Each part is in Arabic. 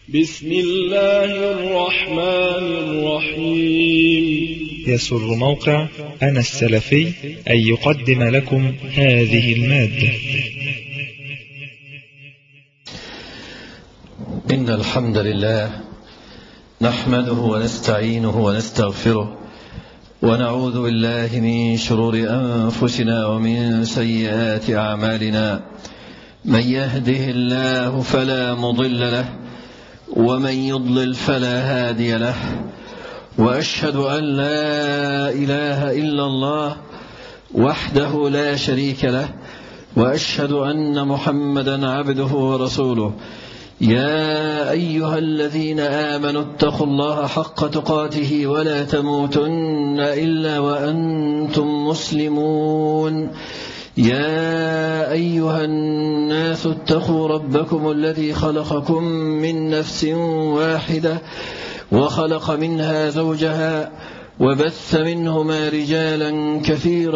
بسم الله الرحمن الرحيم. يسر موقع أنا السلفي أن يقدم لكم هذه المادة. إن الحمد لله نحمده ونستعينه ونستغفره ونعوذ بالله من شرور أنفسنا ومن سيئات أعمالنا. من يهده الله فلا مضل له ومن يضلل فلا هادي له، وأشهد أن لا إله إلا الله وحده لا شريك له، وأشهد أن محمدا عبده ورسوله. يا أيها الذين آمنوا اتقوا الله حق تقاته ولا تموتن إلا وأنتم مسلمون. يا أيها الناس اتقوا ربكم الذي خلقكم من نفس واحدة وخلق منها زوجها وبث منهما رجالا كثيرا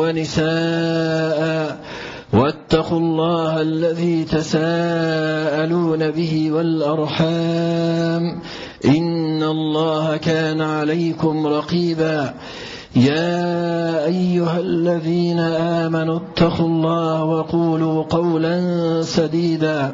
ونساء، واتقوا الله الذي تساءلون به والأرحام إن الله كان عليكم رقيبا. يا أيها الذين آمنوا اتقوا الله وقولوا قولا سديدا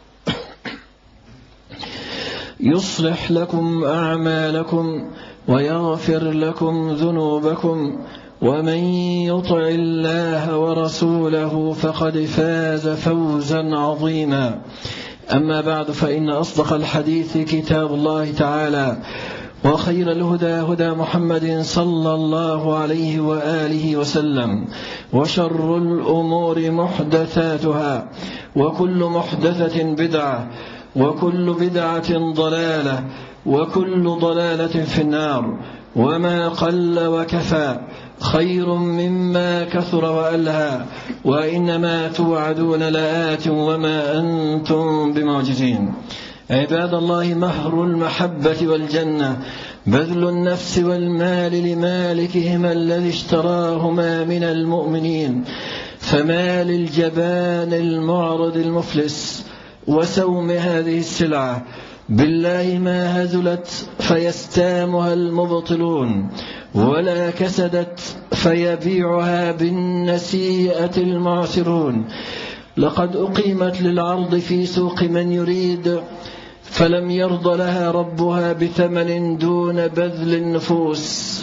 يصلح لكم أعمالكم ويغفر لكم ذنوبكم، ومن يطع الله ورسوله فقد فاز فوزا عظيما. أما بعد، فإن أصدق الحديث كتاب الله تعالى، وخير الهدى هدى محمد صلى الله عليه وآله وسلم، وشر الأمور محدثاتها، وكل محدثة بدعة، وكل بدعة ضلالة، وكل ضلالة في النار. وما قل وكفى خير مما كثر وألهى، وإنما توعدون لآت وما أنتم بمعجزين. عباد الله، مهر المحبة والجنة بذل النفس والمال لمالكهما الذي اشتراهما من المؤمنين، فما للجبان المعرض المفلس وسوم هذه السلعة بالله ما هزلت فيستامها المبطلون، ولا كسدت فيبيعها بالنسيئة المعسرون. لقد أقيمت للعرض في سوق من يريد، فلم يرض لها ربها بثمن دون بذل النفوس،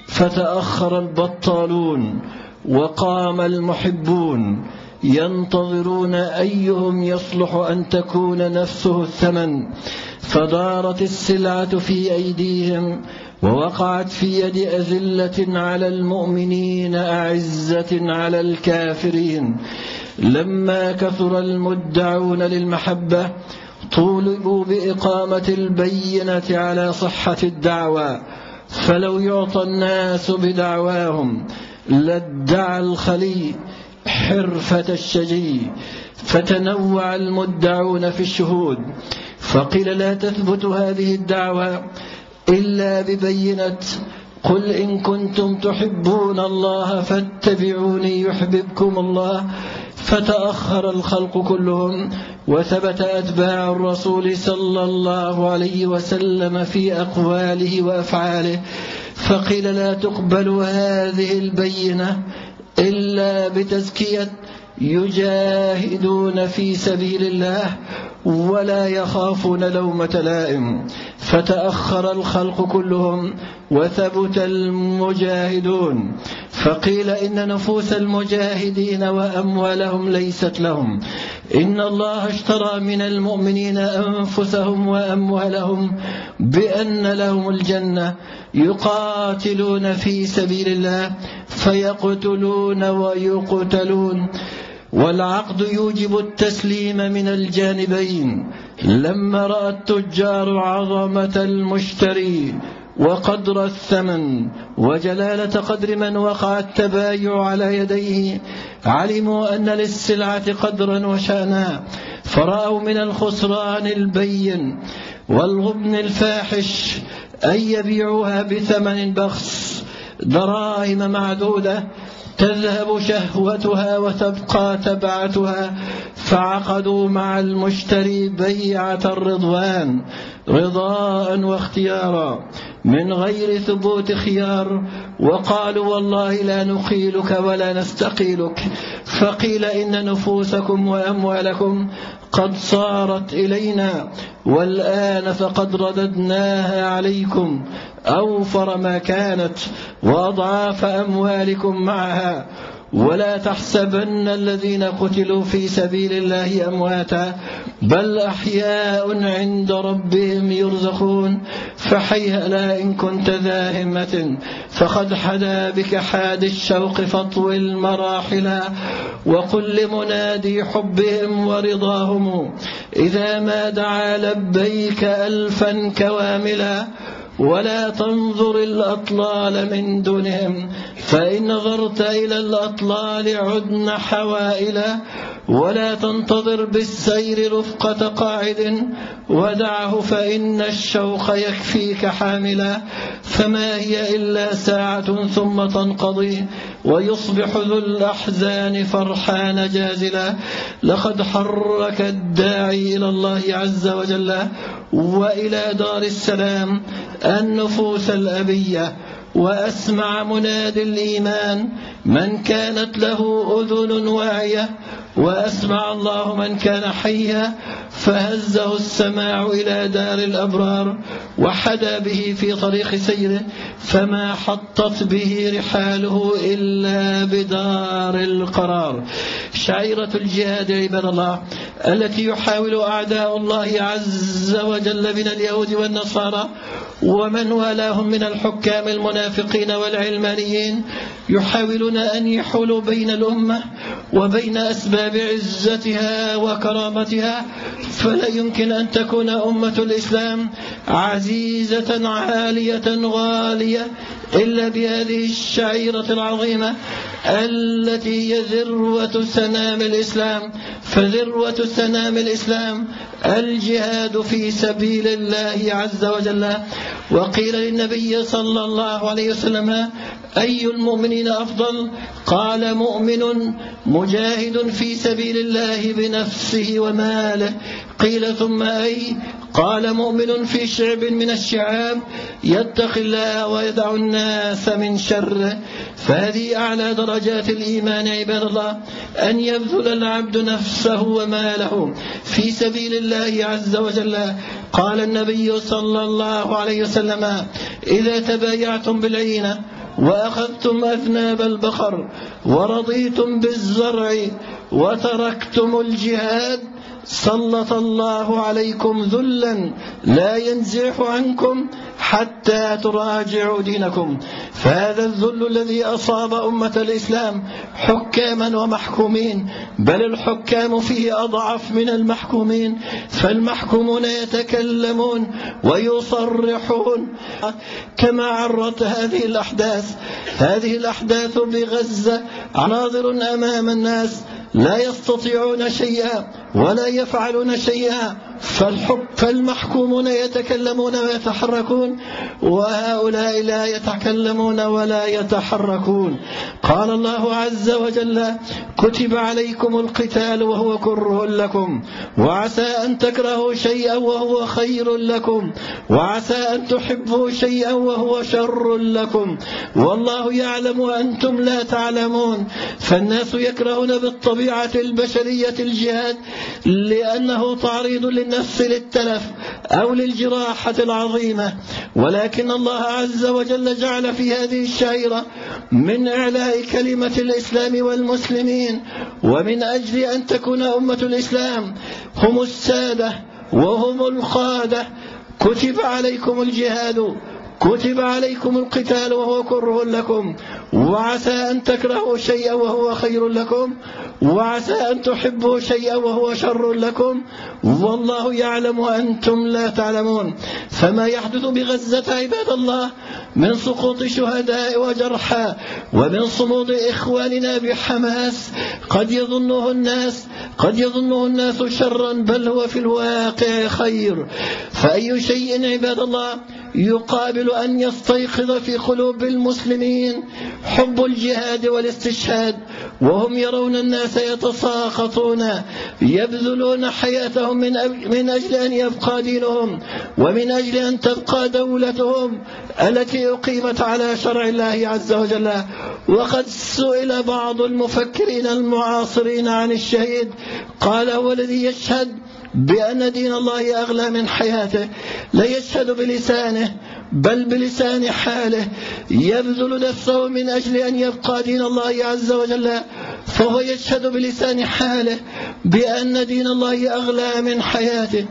فتأخر البطالون وقام المحبون ينتظرون أيهم يصلح أن تكون نفسه الثمن، فدارت السلعة في أيديهم ووقعت في يد أذلة على المؤمنين أعزة على الكافرين. لما كثر المدعون للمحبة طولبوا بإقامة البينة على صحة الدعوى، فلو يعطى الناس بدعواهم لادعى الخلي حرفة الشجي، فتنوع المدعون في الشهود، فقيل لا تثبت هذه الدعوى إلا ببينة قل إن كنتم تحبون الله فاتبعوني يحببكم الله. فتأخر الخلق كلهم، وثبت أتباع الرسول صلى الله عليه وسلم في أقواله وأفعاله، فقيل لا تقبل هذه البينة إلا بتزكية يجاهدون في سبيل الله ولا يخافون لومة لائم. فتأخر الخلق كلهم وثبت المجاهدون، فقيل إن نفوس المجاهدين وأموالهم ليست لهم، إن الله اشترى من المؤمنين أنفسهم وأموالهم بأن لهم الجنة، يقاتلون في سبيل الله فيقتلون ويقتلون، والعقد يوجب التسليم من الجانبين. لما رأى التجار عظمة المشتري وقدر الثمن وجلالة قدر من وقع التبايع على يديه، علموا أن للسلعة قدرا وشأنا، فرأوا من الخسران البين والغبن الفاحش أن يبيعوها بثمن بخس دراهم معدودة تذهب شهوتها وتبقى تبعتها فعقدوا مع المشتري بيعة الرضوان رضاء واختيارا من غير ثبوت خيار، وقالوا والله لا نقيلك ولا نستقيلك، فقيل إن نفوسكم وأموالكم قد صارت إلينا، والآن فقد رددناها عليكم أوفر ما كانت وأضعاف أموالكم معها. ولا تحسبن الذين قتلوا في سبيل الله أمواتا بل أحياء عند ربهم يرزقون، فحيهلا إن كنت ذا همة فقد حدا بك حاد الشوق فاطوي المراحلا، وقل لمنادي حبهم ورضاهم إذا ما دعا لبيك ألفا كواملا، ولا تنظر الأطلال من دونهم فإن نظرت إلى الأطلال عدن حوائلا، ولا تنتظر بالسير رفقة قاعد ودعه فإن الشوق يكفيك حاملا، فما هي إلا ساعة ثم تنقضي ويصبح ذو الأحزان فرحان جازلا. لقد حرك الداعي إلى الله عز وجل وإلى دار السلام النفوس الأبية، وأسمع منادي الإيمان من كانت له أذن واعية، وأسمع الله من كان حيا فهزه السماع إلى دار الأبرار وحدا به في طريق سيره، فما حطت به رحاله إلا بدار القرار. شعيرة الجهاد عباد الله التي يحاول أعداء الله عز وجل من اليهود والنصارى ومن والاهم من الحكام المنافقين والعلمانيين، يحاولون أن يحولوا بين الأمة وبين أسباب عزتها وكرامتها، فلا يمكن أن تكون أمة الإسلام عزيزة عالية غالية إلا بهذه الشعيرة العظيمة التي هي ذروة سنام الإسلام. فذروة سنام الإسلام الجهاد في سبيل الله عز وجل. وقيل للنبي صلى الله عليه وسلم أي المؤمنين أفضل؟ قال مؤمن مجاهد في سبيل الله بنفسه وماله. قيل ثم أي؟ قال مؤمن في شعب من الشعاب يتقي الله ويدع الناس من شره. فهذه أعلى درجات الإيمان عباد الله، أن يبذل العبد نفسه وماله في سبيل الله عز وجل. قال النبي صلى الله عليه وسلم إذا تبايعتم بالعينة وأخذتم أذناب البقر ورضيتم بالزرع وتركتم الجهاد سلط الله عليكم ذلا لا ينزح عنكم حتى تراجعوا دينكم. فهذا الذل الذي أصاب أمة الإسلام حكاما ومحكومين، بل الحكام فيه أضعف من المحكومين، فالمحكومون يتكلمون ويصرحون كما عرت هذه الأحداث بغزة عناظر أمام الناس لا يستطيعون شيئا ولا يفعلون شيئا، فالمحكومون يتكلمون ويتحركون وهؤلاء لا يتكلمون ولا يتحركون. قال الله عز وجل كتب عليكم القتال وهو كره لكم وعسى أن تكرهوا شيئا وهو خير لكم وعسى أن تحبوا شيئا وهو شر لكم والله يعلم وأنتم لا تعلمون. فالناس يكرهون بالطبيعة البشرية الجهاد لأنه تعريض للنفس للتلف أو للجراحة العظيمة، ولكن الله عز وجل جعل في هذه الشعيرة من إعلاء كلمة الإسلام والمسلمين، ومن أجل أن تكون أمة الإسلام هم السادة وهم القادة كتب عليكم الجهاد كتب عليكم القتال وهو كره لكم وعسى أن تكرهوا شيئا وهو خير لكم وعسى أن تحبوا شيئا وهو شر لكم والله يعلم وأنتم لا تعلمون. فما يحدث بغزة عباد الله من سقوط شهداء وجرحى ومن صمود إخواننا بحماس قد يظنه الناس شرا بل هو في الواقع خير. فأي شيء عباد الله يقابل أن يستيقظ في قلوب المسلمين حب الجهاد والاستشهاد، وهم يرون الناس يتساقطون يبذلون حياتهم من أجل أن يبقى دينهم ومن أجل أن تبقى دولتهم التي أقيمت على شرع الله عز وجل. وقد سئل بعض المفكرين المعاصرين عن الشهيد، قال هو الذي يشهد بأن دين الله أغلى من حياته، لا يشهد بلسانه بل بلسان حاله، يبذل نفسه من أجل أن يبقى دين الله عز وجل، فهو يشهد بلسان حاله بأن دين الله أغلى من حياته.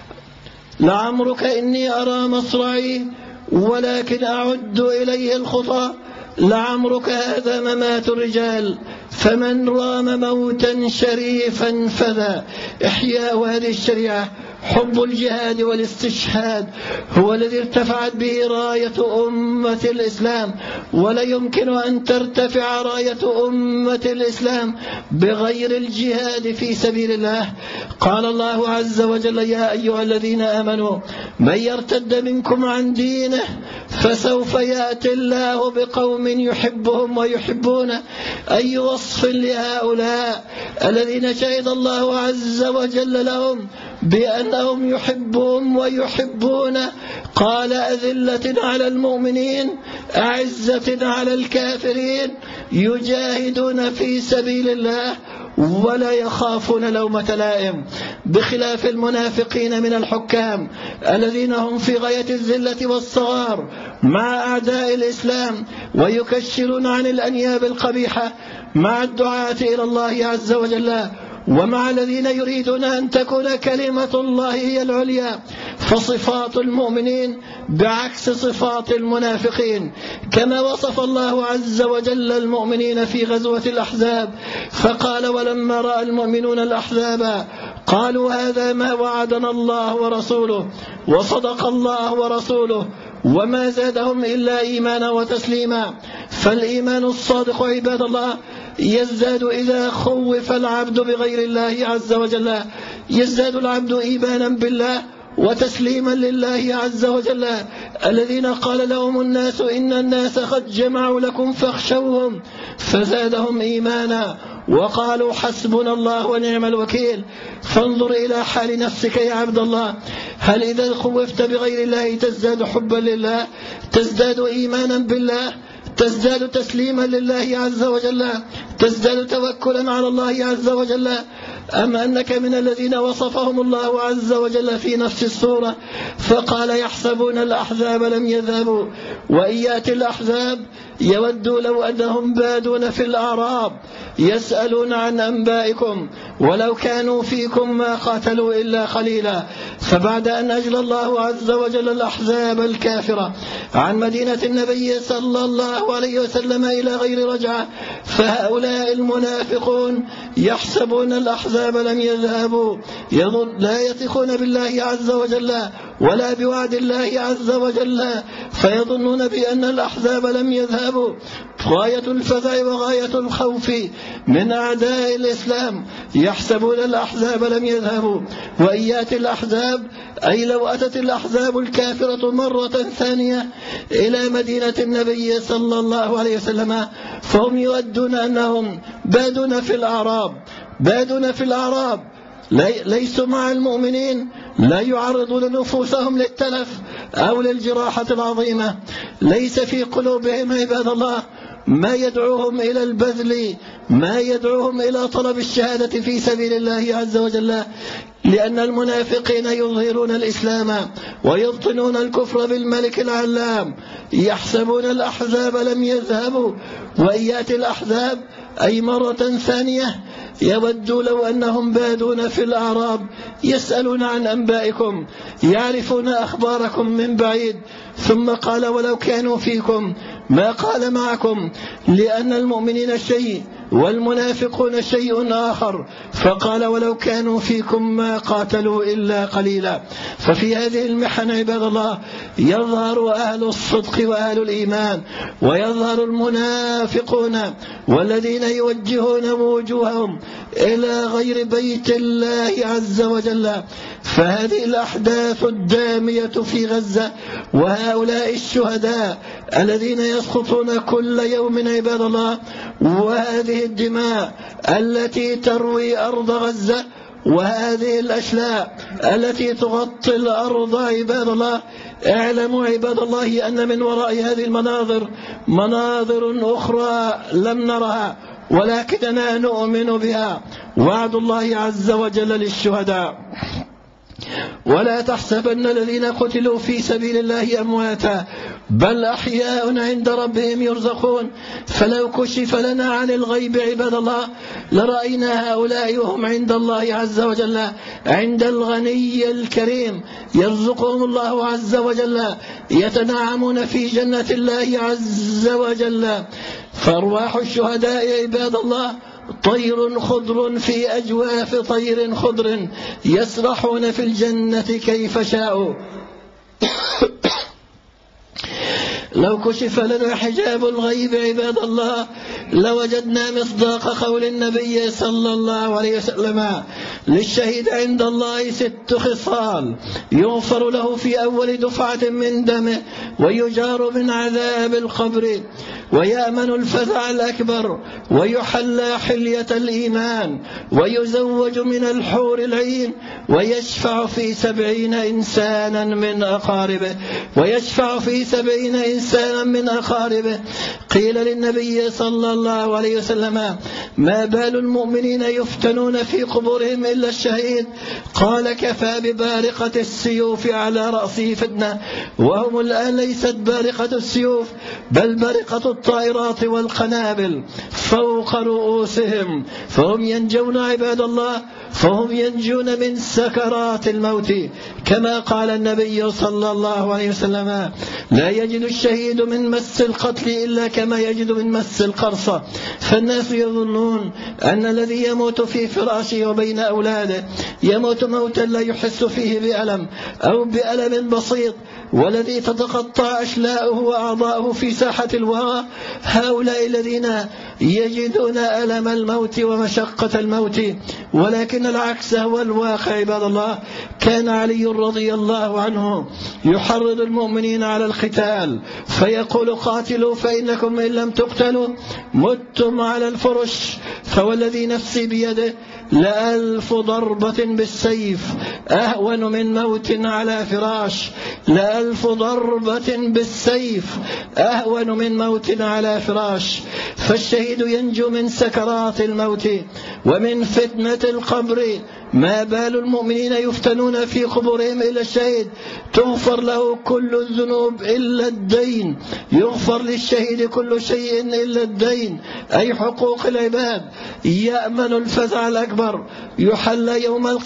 لعمرك إني أرى مصرعي ولكن أعد إليه الخطى، لعمرك هذا ممات الرجال، فمن رام موتا شريفا فذا. إحياء هذه الشريعة، حب الجهاد والاستشهاد، هو الذي ارتفعت به راية أمة الإسلام، ولا يمكن أن ترتفع راية أمة الإسلام بغير الجهاد في سبيل الله. قال الله عز وجل: يا أيها الذين آمنوا من يرتد منكم عن دينه فسوف يأتي الله بقوم يحبهم ويحبونه. أي وصف لهؤلاء الذين شهد الله عز وجل لهم بأنهم يحبهم ويحبون. قال: أذلة على المؤمنين أعزة على الكافرين يجاهدون في سبيل الله ولا يخافون لومة لائم، بخلاف المنافقين من الحكام الذين هم في غاية الذلة والصغار مع أعداء الإسلام، ويكشرون عن الأنياب القبيحة مع الدعاة إلى الله عز وجل، ومع الذين يريدون أن تكون كلمة الله هي العليا. فصفات المؤمنين بعكس صفات المنافقين، كما وصف الله عز وجل المؤمنين في غزوة الأحزاب فقال: ولما رأى المؤمنون الأحزاب قالوا هذا ما وعدنا الله ورسوله وصدق الله ورسوله وما زادهم إلا إيمانا وتسليما. فالإيمان الصادق عباد الله يزداد إذا خوف العبد بغير الله عز وجل، يزداد العبد إيمانا بالله وتسليما لله عز وجل، الذين قال لهم الناس إن الناس قد جمعوا لكم فاخشوهم فزادهم إيمانا وقالوا حسبنا الله ونعم الوكيل. فانظر إلى حال نفسك يا عبد الله، هل إذا خوفت بغير الله تزداد حبا لله، تزداد إيمانا بالله، تزداد تسليما لله عز وجل، تزداد توكلا على الله عز وجل، أم أنك من الذين وصفهم الله عز وجل في نفس السورة فقال: يحسبون الأحزاب لم يذهبوا وإن يأتي الأحزاب يودوا لو أنهم بادون في الأعراب يسألون عن أنبائكم ولو كانوا فيكم ما قاتلوا إلا قليلا. فبعد أن أجلى الله عز وجل الأحزاب الكافرة عن مدينة النبي صلى الله عليه وسلم إلى غير رجعة، فهؤلاء المنافقون يحسبون الأحزاب لم يذهبوا، لا يثقون بالله عز وجل ولا بوعد الله عز وجل، فيظنون بأن الأحزاب لم يذهبوا. غاية الفزع وغاية الخوف من أعداء الإسلام، يحسبون الأحزاب لم يذهبوا وإن يأتي الأحزاب، أي لو أتت الأحزاب الكافرة مرة ثانية إلى مدينة النبي صلى الله عليه وسلم فهم يودون أنهم بادون في الأعراب ليسوا مع المؤمنين، لا يعرضون نفوسهم للتلف أو للجراحة العظيمة، ليس في قلوبهم عباد الله ما يدعوهم إلى البذل، ما يدعوهم إلى طلب الشهادة في سبيل الله عز وجل، لأن المنافقين يظهرون الإسلام ويبطنون الكفر بالملك العلام. يحسبون الأحزاب لم يذهبوا وإن يأتي الأحزاب، أي مرة ثانية، يودوا لو أنهم بادون في الأعراب يسألون عن أنبائكم، يعرفون أخباركم من بعيد. ثم قال: ولو كانوا فيكم، ما قال معكم، لأن المؤمنين شيء والمنافقون شيء آخر، فقال: ولو كانوا فيكم ما قاتلوا إلا قليلا. ففي هذه المحن عباد الله يظهر أهل الصدق وأهل الإيمان، ويظهر المنافقون والذين يوجهون وجوههم إلى غير بيت الله عز وجل. فهذه الأحداث الدامية في غزة وهؤلاء الشهداء الذين يسقطون كل يوم عباد الله، وهذه الدماء التي تروي أرض غزة، وهذه الأشلاء التي تغطي الأرض عباد الله، اعلموا عباد الله أن من وراء هذه المناظر مناظر أخرى لم نرها ولكننا نؤمن بها، وعد الله عز وجل للشهداء. ولا تحسبن الذين قتلوا في سبيل الله أمواتا بل أحياء عند ربهم يرزقون. فلو كشف لنا عن الغيب عباد الله لرأينا هؤلاء وهم عند الله عز وجل، عند الغني الكريم يرزقهم الله عز وجل، يتنعمون في جنة الله عز وجل. فأرواح الشهداء عباد الله طير خضر في أجواف طير خضر يسرحون في الجنة كيف شاءوا. لو كشف لنا حجاب الغيب عباد الله لوجدنا مصداق قول النبي صلى الله عليه وسلم: للشهيد عند الله 6 خصال: يغفر له في أول دفعة من دمه، ويجار من عذاب القبر، ويأمن الفزع الأكبر، ويحلى حلية الإيمان، ويزوج من الحور العين، ويشفع في 70 إنسانا من أقاربه، ويشفع في 70 إنسانا من أقاربه. قيل للنبي صلى الله عليه وسلم: ما بال المؤمنين يفتنون في قبورهم إلا الشهيد؟ قال: كفى ببارقة السيوف على رأسه فتنة. وهم الآن ليست بارقة السيوف بل بارقة الطائرات والقنابل فوق رؤوسهم، فهم ينجون عباد الله، فهم ينجون من سكرات الموت، كما قال النبي صلى الله عليه وسلم: لا يجد الشهيد من مس القتل إلا كما يجد من مس القرصة. فالناس يظنون أن الذي يموت في فراشه وبين أولاده يموت موتا لا يحس فيه بألم أو بألم بسيط، والذي تتقطع أشلاؤه وأعضاؤه في ساحة الوراء هؤلاء الذين يجدون ألم الموت ومشقة الموت. ولكن العكس هو الواقع عباد الله. كان علي رضي الله عنه يحرض المؤمنين على القتال فيقول: قاتلوا فإنكم إن لم تقتلوا متم على الفرش، فوالذي نفسي بيده ل1000 ضربة بالسيف أهون من موت على فراش، ل1000 ضربة بالسيف أهون من موت على فراش. فالشهيد ينجو من سكرات الموت ومن فتنة القبر. ما بال المؤمنين يفتنون في قبورهم إلا الشهيد؟ تغفر له كل الذنوب إلا الدين، يغفر للشهيد كل شيء إلا الدين، أي حقوق العباد. يأمن الفزع الأكبر، يحلى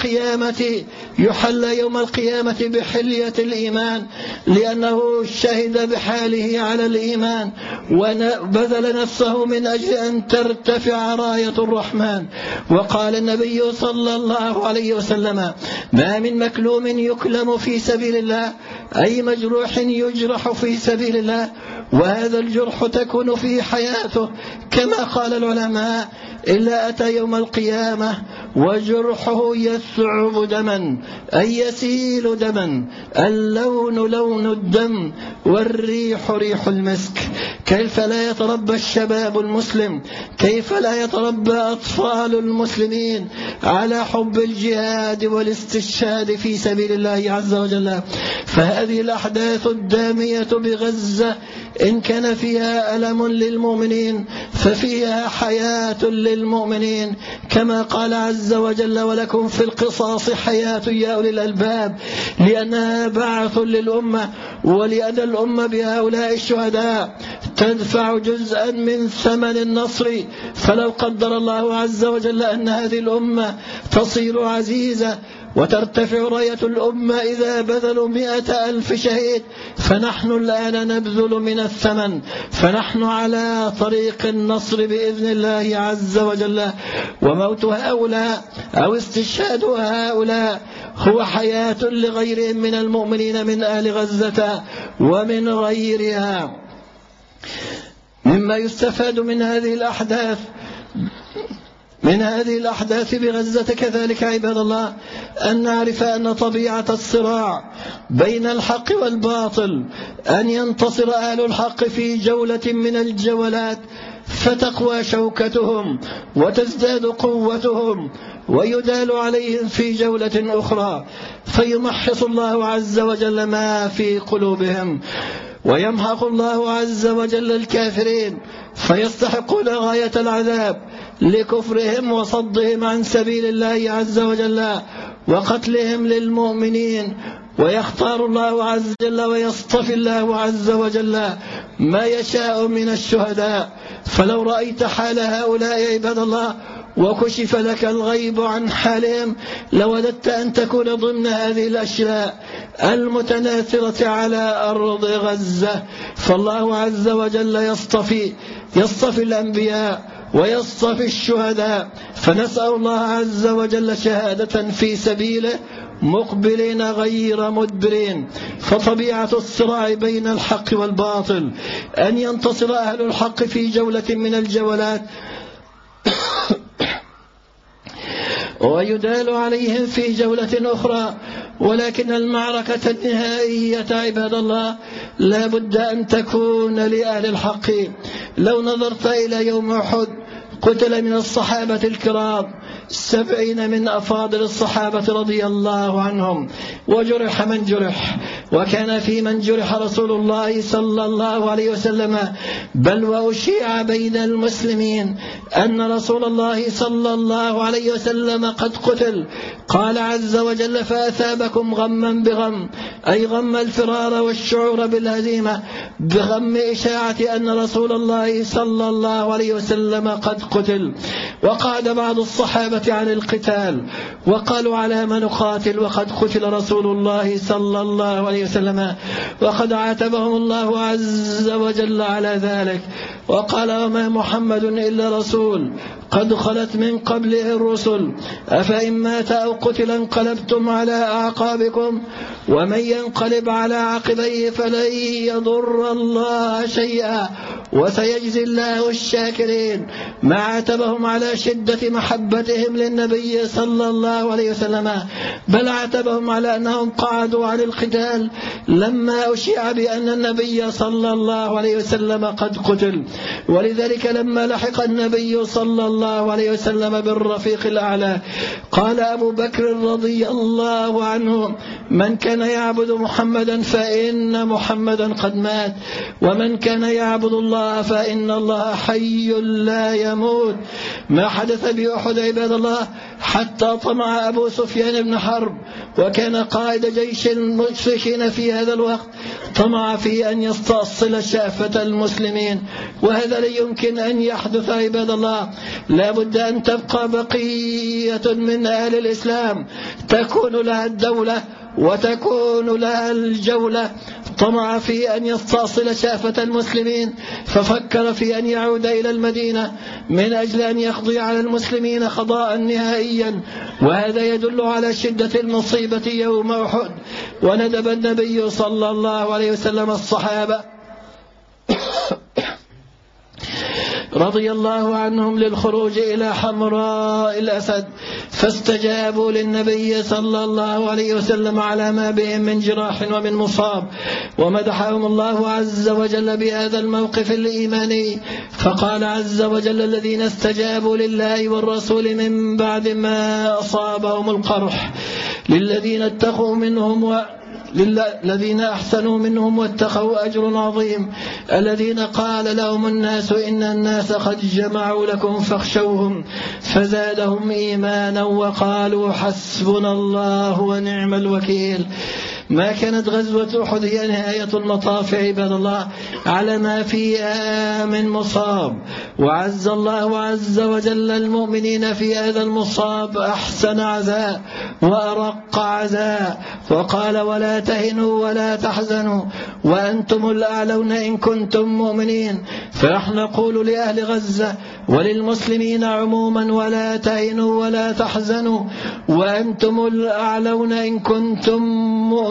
يوم القيامة بحلية الإيمان، لأنه شهد بحاله على الإيمان وبذل نفسه من أجل أن ترتفع راية الرحمن. وقال النبي صلى الله عليه وسلم: ما من مكلوم يكلم في سبيل الله، أي مجروح يجرح في سبيل الله، وهذا الجرح تكون فيه حياته كما قال العلماء، إلا أتى يوم القيامة وجرحه يثعب دما، أي يسيل دما، اللون لون الدم، والريح ريح المسك. كيف لا يتربى الشباب المسلم، كيف لا يتربى أطفال المسلمين على حب الجهاد والاستشهاد في سبيل الله عز وجل؟ فهذه الأحداث الدامية بغزة إن كان فيها ألم للمؤمنين ففيها حياة للمؤمنين، كما قال عز وجل: ولكم في القصاص حياة يا أولي الألباب، لأنها بعث للأمة، ولأن الأمة بهؤلاء الشهداء تدفع جزءا من ثمن النصر. فلو قدر الله عز وجل أن هذه الأمة تصير عزيزة وترتفع راية الأمة إذا بذلوا 100,000 شهيد، فنحن الآن نبذل من الثمن، فنحن على طريق النصر بإذن الله عز وجل. وموت هؤلاء أو استشهاد هؤلاء هو حياة لغيرهم من المؤمنين من أهل غزة ومن غيرها. مما يستفاد من هذه الأحداث من هذه الأحداث بغزة كذلك عباد الله أن نعرف أن طبيعة الصراع بين الحق والباطل أن ينتصر أهل الحق في جولة من الجولات فتقوى شوكتهم وتزداد قوتهم، ويدال عليهم في جولة أخرى فيمحص الله عز وجل ما في قلوبهم، ويمحق الله عز وجل الكافرين فيستحقون غاية العذاب لكفرهم وصدهم عن سبيل الله عز وجل وقتلهم للمؤمنين. ويختار الله عز وجل ويصطفي الله عز وجل ما يشاء من الشهداء. فلو رأيت حال هؤلاء عباد الله وكشف لك الغيب عن حالهم لوددت أن تكون ضمن هذه الأشياء المتناثرة على أرض غزة. فالله عز وجل يصطفي الأنبياء ويصطفي الشهداء، فنسأل الله عز وجل شهادة في سبيله مقبلين غير مدبرين. فطبيعة الصراع بين الحق والباطل أن ينتصر أهل الحق في جولة من الجولات ويدال عليهم في جولة أخرى، ولكن المعركة النهائية عباد الله لا بد أن تكون لأهل الحق. لو نظرت إلى يوم أحد قتل من الصحابة الكرام 70 من أفاضل الصحابة رضي الله عنهم، وجرح من جرح، وكان في من جرح رسول الله صلى الله عليه وسلم، بل وأشيع بين المسلمين أن رسول الله صلى الله عليه وسلم قد قتل. قال عز وجل فأثابكم غما بغم، أي غم الفرار والشعور بالهزيمة بغم إشاعة أن رسول الله صلى الله عليه وسلم قد قتل. وقعد بعض الصحابة عن القتال وقالوا على ما نقاتل وقد قتل رسول الله صلى الله عليه وسلم، وقد عاتبهم الله عز وجل على ذلك وقال وما محمد إلا رسول قد خلت من قبله الرسل أفإن مات أو قتل انقلبتم على أعقابكم ومن ينقلب على عقبيه فلن يضر الله شيئا وسيجزي الله الشاكرين. ما عاتبهم على شدة محبتهم للنبي صلى الله عليه وسلم، بل عاتبهم على أنهم قعدوا عن القتال لما أشيع بأن النبي صلى الله عليه وسلم قد قتل. ولذلك لما لحق النبي صلى الله عليه وسلم بالرفيق الأعلى قال أبو بكر رضي الله عنه من كان يعبد محمدا فإن محمدا قد مات، ومن كان يعبد الله فإن الله حي لا يموت. ما حدث بأحد عباد الله حتى طمع أبو سفيان بن حرب وكان قائد جيش المشركين في هذا الوقت، طمع في أن يستأصل شأفة المسلمين، وهذا لا يمكن أن يحدث عباد الله. لا بد أن تبقى بقية من أهل الإسلام تكون لها الدولة وتكون لها الجولة. طمع في أن يستأصل شأفة المسلمين ففكر في أن يعود إلى المدينة من أجل أن يقضي على المسلمين قضاء نهائيا، وهذا يدل على شدة المصيبة يوم أحد. وندب النبي صلى الله عليه وسلم الصحابة رضي الله عنهم للخروج إلى حمراء الأسد، فاستجابوا للنبي صلى الله عليه وسلم على ما بهم من جراح ومن مصاب، ومدحهم الله عز وجل بهذا الموقف الإيماني. فقال عز وجل الذين استجابوا لله والرسول من بعد ما أصابهم القرح للذين اتقوا منهم للذين أحسنوا منهم واتقوا أجر عظيم، الذين قال لهم الناس إن الناس قد جمعوا لكم فاخشوهم فزادهم إيمانا وقالوا حسبنا الله ونعم الوكيل. ما كانت غزوة أحد هي نهاية المطاف عباد الله على ما فيها من مصاب، وعز الله عز وجل المؤمنين في هذا المصاب أحسن عزاء وأرق عزاء، وقال ولا تهنوا ولا تحزنوا وأنتم الأعلون إن كنتم مؤمنين. فنحن نقول لأهل غزة وللمسلمين عموما ولا تهنوا ولا تحزنوا وأنتم الأعلون إن كنتم مؤمنين.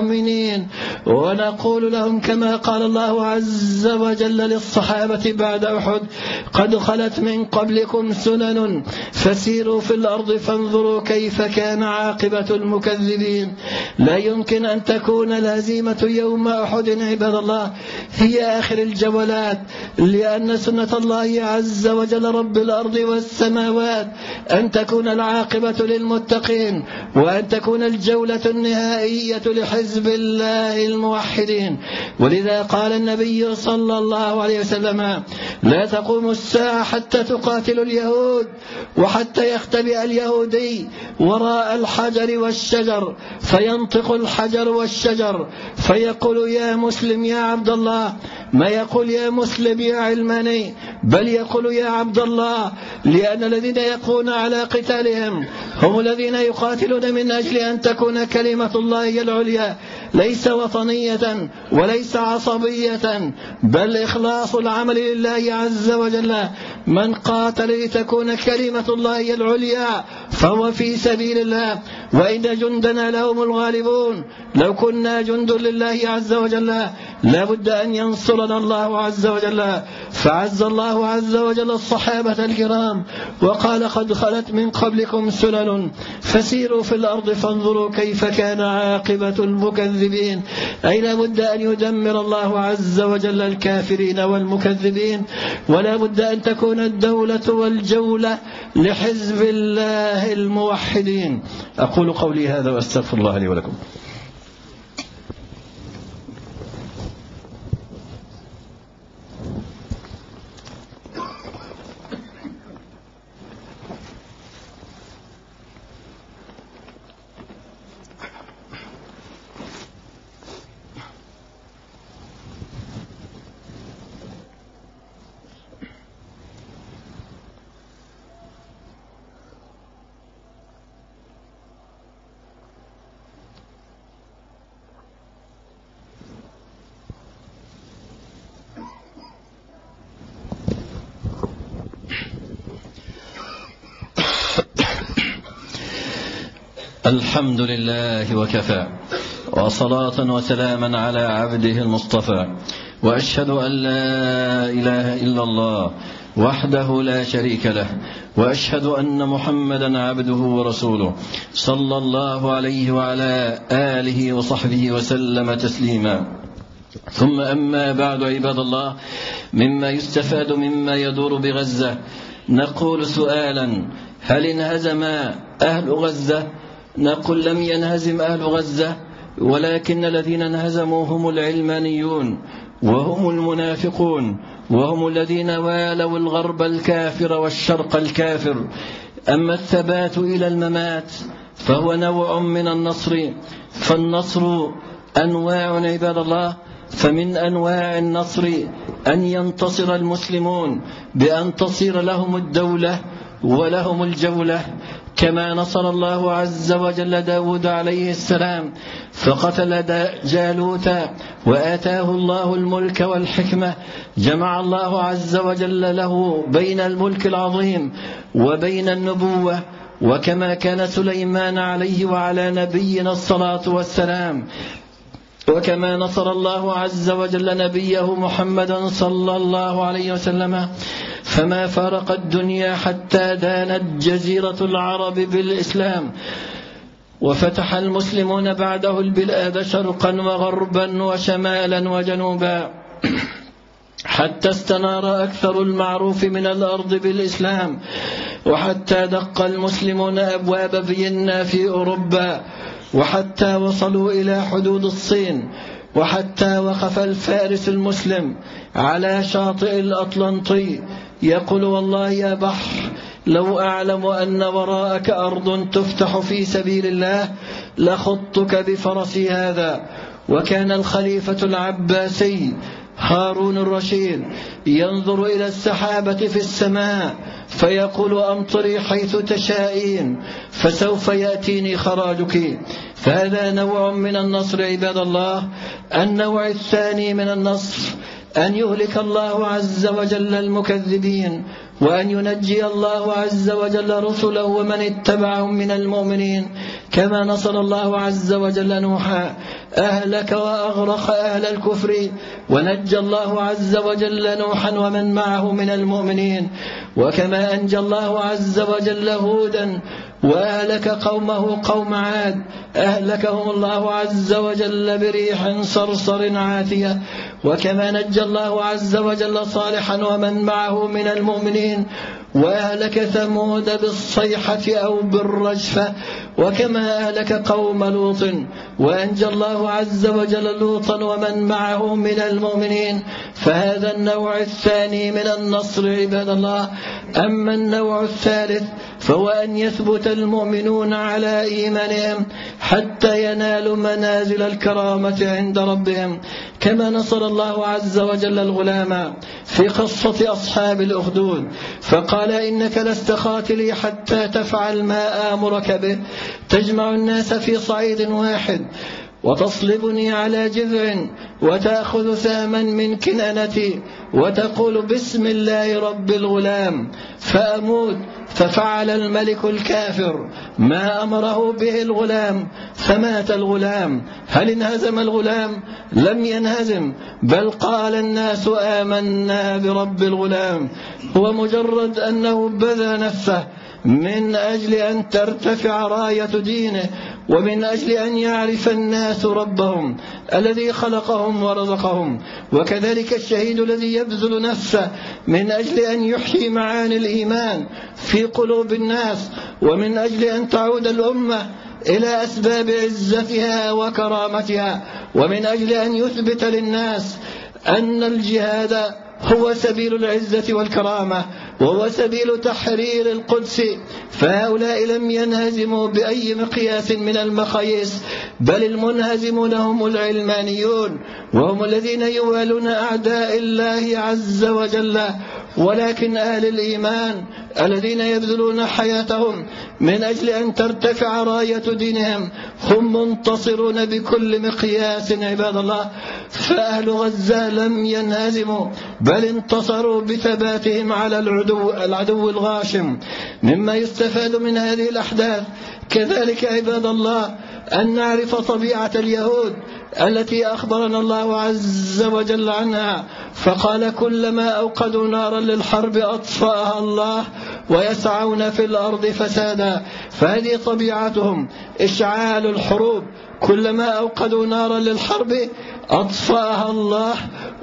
المؤمنين، ونقول لهم كما قال الله عز وجل للصحابة بعد أحد: قد خلت من قبلكم سنن فسيروا في الأرض فانظروا كيف كان عاقبة المكذبين. لا يمكن أن تكون الهزيمة يوم أحد عباد الله هي آخر الجولات، لأن سنة الله عز وجل رب الأرض والسماوات أن تكون العاقبة للمتقين، وأن تكون الجولة النهائية لحزب الله الموحدين. ولذا قال النبي صلى الله عليه وسلم: لا تقوم الساعة حتى تقاتل اليهود، وحتى يختبئ اليهودي وراء الحجر والشجر، فينطق الحجر والشجر فيقول: يا مسلم يا عبد الله. ما يقول يا مسلم يا علماني، بل يقول يا عبد الله، لأن الذين يقون على قتالهم هم الذين يقاتلون من أجل أن تكون كلمة الله العليا، ليس وطنية وليس عصبية، بل إخلاص العمل لله عز وجل. من قاتل لتكون كلمة الله العليا فهو في سبيل الله، وإن جندنا لهم الغالبون. لو كنا جند لله عز وجل لا بد أن ينصرنا الله عز وجل. فعز الله عز وجل الصحابة الكرام وقال: قد خلت من قبلكم سنن فسيروا في الأرض فانظروا كيف كان عاقبة المكذبين. أي لا بد أن يدمر الله عز وجل الكافرين والمكذبين، ولا بد أن تكون الدولة والجولة لحزب الله الموحدين. أقول قولي هذا وأستغفر الله لي ولكم. الحمد لله وكفى، وصلاة وسلاما على عبده المصطفى، وأشهد أن لا إله إلا الله وحده لا شريك له، وأشهد أن محمدا عبده ورسوله صلى الله عليه وعلى آله وصحبه وسلم تسليما. ثم أما بعد عباد الله، مما يستفاد مما يدور بغزة نقول سؤالا: هل انهزم أهل غزة؟ نقول: لم ينهزم أهل غزة، ولكن الذين انهزموا هم العلمانيون، وهم المنافقون، وهم الذين والوا الغرب الكافر والشرق الكافر. أما الثبات إلى الممات فهو نوع من النصر، فالنصر أنواع عباد الله. فمن أنواع النصر أن ينتصر المسلمون بأن تصير لهم الدولة ولهم الجولة، كما نصر الله عز وجل داود عليه السلام فقتل جالوت وآتاه الله الملك والحكمة. جمع الله عز وجل له بين الملك العظيم وبين النبوة، وكما كان سليمان عليه وعلى نبينا الصلاة والسلام، وكما نصر الله عز وجل نبيه محمدا صلى الله عليه وسلم. فما فارق الدنيا حتى دانت جزيرة العرب بالإسلام، وفتح المسلمون بعده البلاد شرقا وغربا وشمالا وجنوبا، حتى استنار أكثر المعروف من الأرض بالإسلام، وحتى دق المسلمون أبواب فيينا في أوروبا، وحتى وصلوا إلى حدود الصين، وحتى وقف الفارس المسلم على شاطئ الأطلنطي يقول: والله يا بحر، لو أعلم أن وراءك أرض تفتح في سبيل الله لخضتك بفرسي هذا. وكان الخليفة العباسي هارون الرشيد ينظر إلى السحابة في السماء فيقول: أمطري حيث تشائين فسوف يأتيني خراجك. فهذا نوع من النصر عباد الله. النوع الثاني من النصر أن يهلك الله عز وجل المكذبين، وأن ينجي الله عز وجل رسله ومن اتبعهم من المؤمنين، كما نصر الله عز وجل نوحا أهلك وأغرق أهل الكفر، ونجى الله عز وجل نوحا ومن معه من المؤمنين. وكما أنجى الله عز وجل هودا وأهلك قومه قوم عاد، أهلكهم الله عز وجل بريح صرصر عاتية. وكما نجى الله عز وجل صالحا ومن معه من المؤمنين وأهلك ثمود بالصيحة أو بالرجفة. وكما أهلك قوم لوط وأنجى الله عز وجل لوطا ومن معه من المؤمنين. فهذا النوع الثاني من النصر عباد الله. أما النوع الثالث فهو أن يثبت المؤمنون على إيمانهم حتى ينالوا منازل الكرامة عند ربهم، كما نصر الله عز وجل الغلام في قصة أصحاب الأخدود، فقال إنك لست قاتلي حتى تفعل ما آمرك به، تجمع الناس في صعيد واحد وتصلبني على جذع وتأخذ سهما من كنانتي وتقول بسم الله رب الغلام فأموت. ففعل الملك الكافر ما أمره به الغلام فمات الغلام. هل انهزم الغلام؟ لم ينهزم، بل قال الناس آمنا برب الغلام. هو مجرد أنه بذل نفسه من أجل أن ترتفع راية دينه، ومن أجل أن يعرف الناس ربهم الذي خلقهم ورزقهم. وكذلك الشهيد الذي يبذل نفسه من أجل أن يحيي معاني الإيمان في قلوب الناس، ومن أجل أن تعود الأمة إلى أسباب عزتها وكرامتها، ومن أجل أن يثبت للناس أن الجهاد هو سبيل العزة والكرامة وهو سبيل تحرير القدس. فهؤلاء لم ينهزموا بأي مقياس من المقاييس، بل المنهزمون هم العلمانيون، وهم الذين يوالون أعداء الله عز وجل. ولكن أهل الإيمان الذين يبذلون حياتهم من أجل أن ترتفع راية دينهم هم منتصرون بكل مقياس عباد الله. فأهل غزة لم ينهزموا، بل انتصروا بثباتهم على العدو الغاشم. مما يستفاد من هذه الأحداث كذلك عباد الله أن نعرف طبيعة اليهود التي أخبرنا الله عز وجل عنها، فقال كلما أوقدوا نارا للحرب أطفأها الله ويسعون في الأرض فسادا. فهذه طبيعتهم إشعال الحروب، كلما أوقدوا نارا للحرب أطفأها الله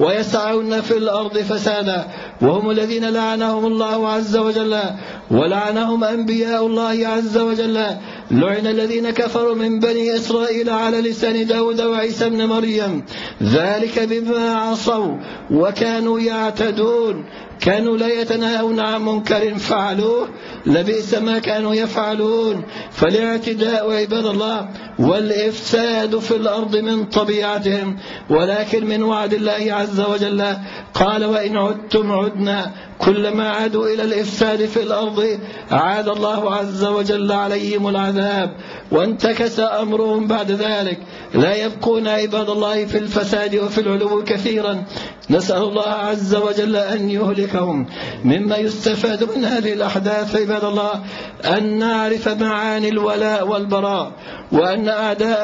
ويسعون في الأرض فسادا. وهم الذين لعنهم الله عز وجل ولعنهم أنبياء الله عز وجل. لعن الذين كفروا من بني إسرائيل على لسان داود وعيسى بن مريم، ذلك بما عصوا وكانوا يعتدون، كانوا لا يتناهون عن منكر فعلوه لبئس ما كانوا يفعلون. فالاعتداء عباد الله والإفساد في الأرض من طبيعتهم، ولكن من وعد الله عز وجل قال وإن عدتم عدنا. كلما عادوا إلى الإفساد في الأرض عاد الله عز وجل عليهم العذاب، وانتكس أمرهم بعد ذلك، لا يبقون عباد الله في الفساد وفي العلو كثيرا. نسأل الله عز وجل أن يهلكهم. مما يستفاد من هذه الأحداث عباد الله أن نعرف معاني الولاء والبراء، وأن أعداء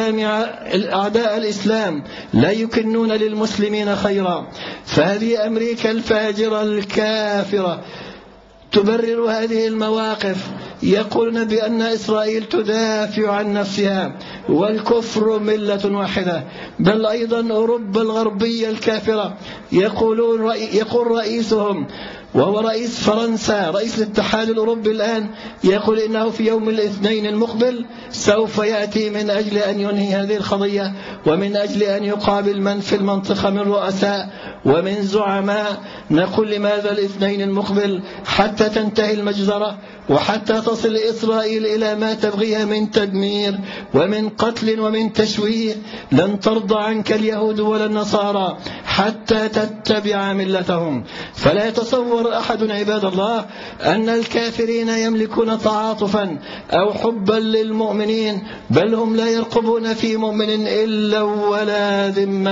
الإسلام لا يكنون للمسلمين خيرا. فهذه أمريكا الفاجرة الكافرة تبرر هذه المواقف، يقولون بأن إسرائيل تدافع عن نفسها والكفر ملة واحدة. بل أيضا أوروبا الغربية الكافرة يقول رئيسهم وهو رئيس فرنسا، رئيس الاتحاد الأوروبي الآن، يقول إنه في يوم الاثنين المقبل سوف يأتي من أجل أن ينهي هذه القضية، ومن أجل أن يقابل من في المنطقة من رؤساء ومن زعماء. نقول لماذا الاثنين المقبل؟ حتى تنتهي المجزرة، وحتى تصل إسرائيل إلى ما تبغيها من تدمير ومن قتل ومن تشويه. لن ترضى عنك اليهود ولا النصارى حتى تتبع ملتهم. فلا يتصور أحد عباد الله أن الكافرين يملكون تعاطفا أو حبا للمؤمنين، بل هم لا يرقبون في مؤمن إلا ولا ذمة.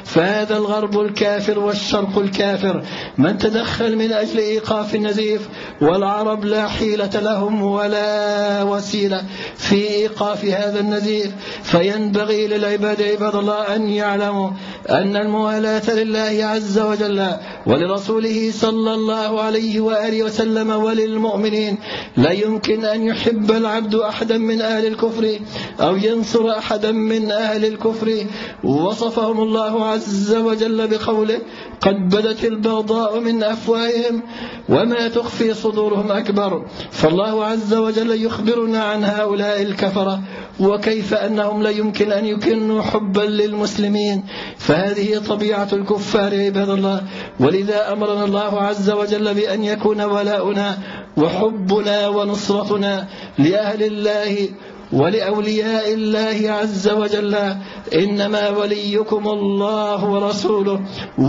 فهذا الغرب الكافر والشرق الكافر من تدخل من أجل إيقاف النزيف، والعرب لا حيلة لهم ولا وسيلة في إيقاف هذا النزيف. فينبغي للعباد عباد الله أن يعلموا أن الموالاة لله عز وجل ولرسوله صلى الله عليه وآله وسلم وللمؤمنين لا يمكن أن يحب العبد أحدا من أهل الكفر أو ينصر أحدا من أهل الكفر. وصفهم الله عز وجل بقوله: قد بدت البغضاء من أفواههم وما تخفي صدورهم أكبر. فالله عز وجل يخبرنا عن هؤلاء الكفرة وكيف أنهم لا يمكن أن يكنوا حبا للمسلمين، فهذه طبيعة الكفار عباد الله. ولذا أمرنا الله عز وجل بأن يكون ولاؤنا وحبنا ونصرتنا لأهل الله ولأولياء الله عز وجل. إنما وليكم الله ورسوله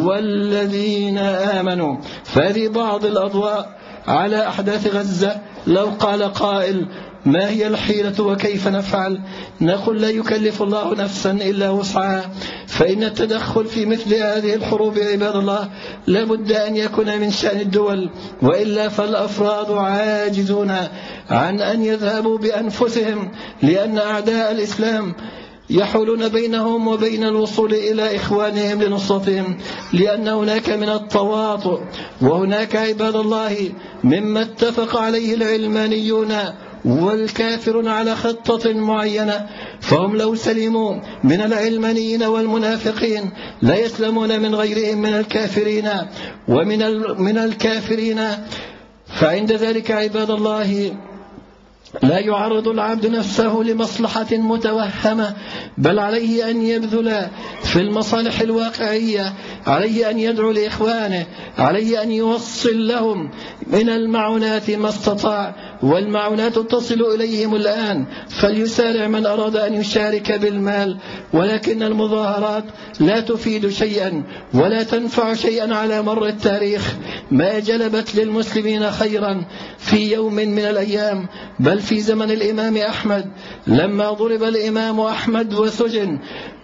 والذين آمنوا. فهذه بعض الأضواء على أحداث غزة. لو قال قائل: ما هي الحيلة وكيف نفعل؟ نقول: لا يكلف الله نفسا إلا وسعها، فإن التدخل في مثل هذه الحروب عباد الله لابد أن يكون من شأن الدول، وإلا فالأفراد عاجزون عن أن يذهبوا بأنفسهم، لأن أعداء الإسلام يحولون بينهم وبين الوصول إلى إخوانهم لنصرتهم، لأن هناك من التواطؤ، وهناك عباد الله مما اتفق عليه العلمانيون والكافرون على خطة معينة، فهم لو سلموا من العلمانيين والمنافقين لا يسلمون من غيرهم من الكافرين ومن الكافرين. فعند ذلك عباد الله لا يعرض العبد نفسه لمصلحة متوهمة، بل عليه أن يبذل في المصالح الواقعية، عليه أن يدعو لإخوانه، عليه أن يوصل لهم من المعونات ما استطاع، والمعونات تصل إليهم الآن، فليسارع من أراد أن يشارك بالمال. ولكن المظاهرات لا تفيد شيئا ولا تنفع شيئا على مر التاريخ، ما جلبت للمسلمين خيرا في يوم من الأيام، بل في زمن الإمام أحمد لما ضرب الإمام أحمد وسجن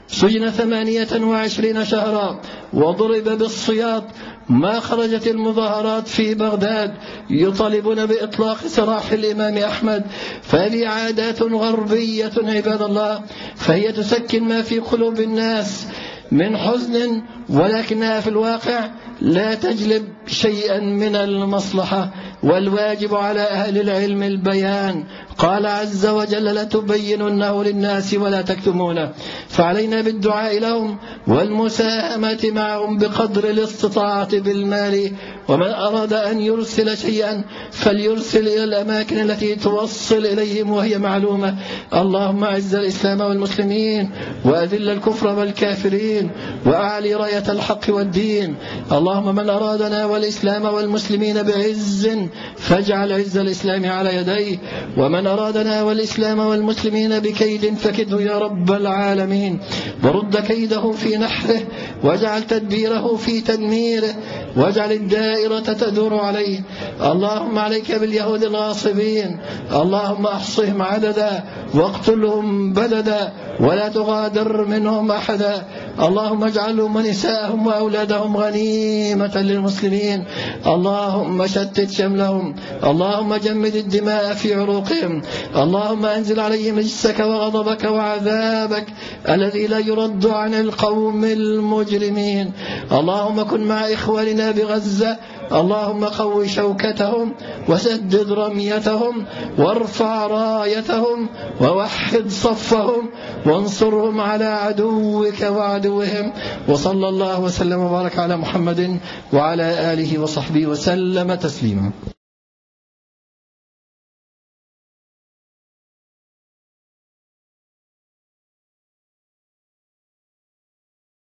28 شهرا وضرب بالسياط، ما خرجت المظاهرات في بغداد يطالبون بإطلاق سراح الإمام أحمد. فهذه عادات غربية عباد الله، فهي تسكن ما في قلوب الناس من حزن، ولكنها في الواقع لا تجلب شيئا من المصلحة. والواجب على أهل العلم البيان. قال عز وجل: لتبيننه للناس ولا تكتمونه. فعلينا بالدعاء لهم والمساهمة معهم بقدر الاستطاعة بالمال. ومن أراد أن يرسل شيئا فليرسل إلى الأماكن التي توصل إليهم وهي معلومة. اللهم أعز الإسلام والمسلمين وأذل الكفر والكافرين وأعلي راية الحق والدين. اللهم من أرادنا والإسلام والمسلمين بعز فاجعل عز الإسلام على يديه، ومن أرادنا والإسلام والمسلمين بكيد فكده يا رب العالمين، ورد كيده في نحره، واجعل تدبيره في تدميره، واجعل الدائرة تدور عليه. اللهم عليك باليهود الغاصبين، اللهم احصهم عددا واقتلهم بددا ولا تغادر منهم أحدا. اللهم اجعلهم ونساءهم وأولادهم غنيمة للمسلمين. اللهم شتت شملهم، اللهم جمد الدماء في عروقهم، اللهم أنزل عليهم رجسك وغضبك وعذابك الذي لا يرد عن القوم المجرمين. اللهم كن مع إخواننا بغزة، اللهم قوي شوكتهم وسدد رميتهم وارفع رايتهم ووحد صفهم وانصرهم على عدوك وعدوهم. وصلى الله وسلم وبارك على محمد وعلى آله وصحبه وسلم تسليما.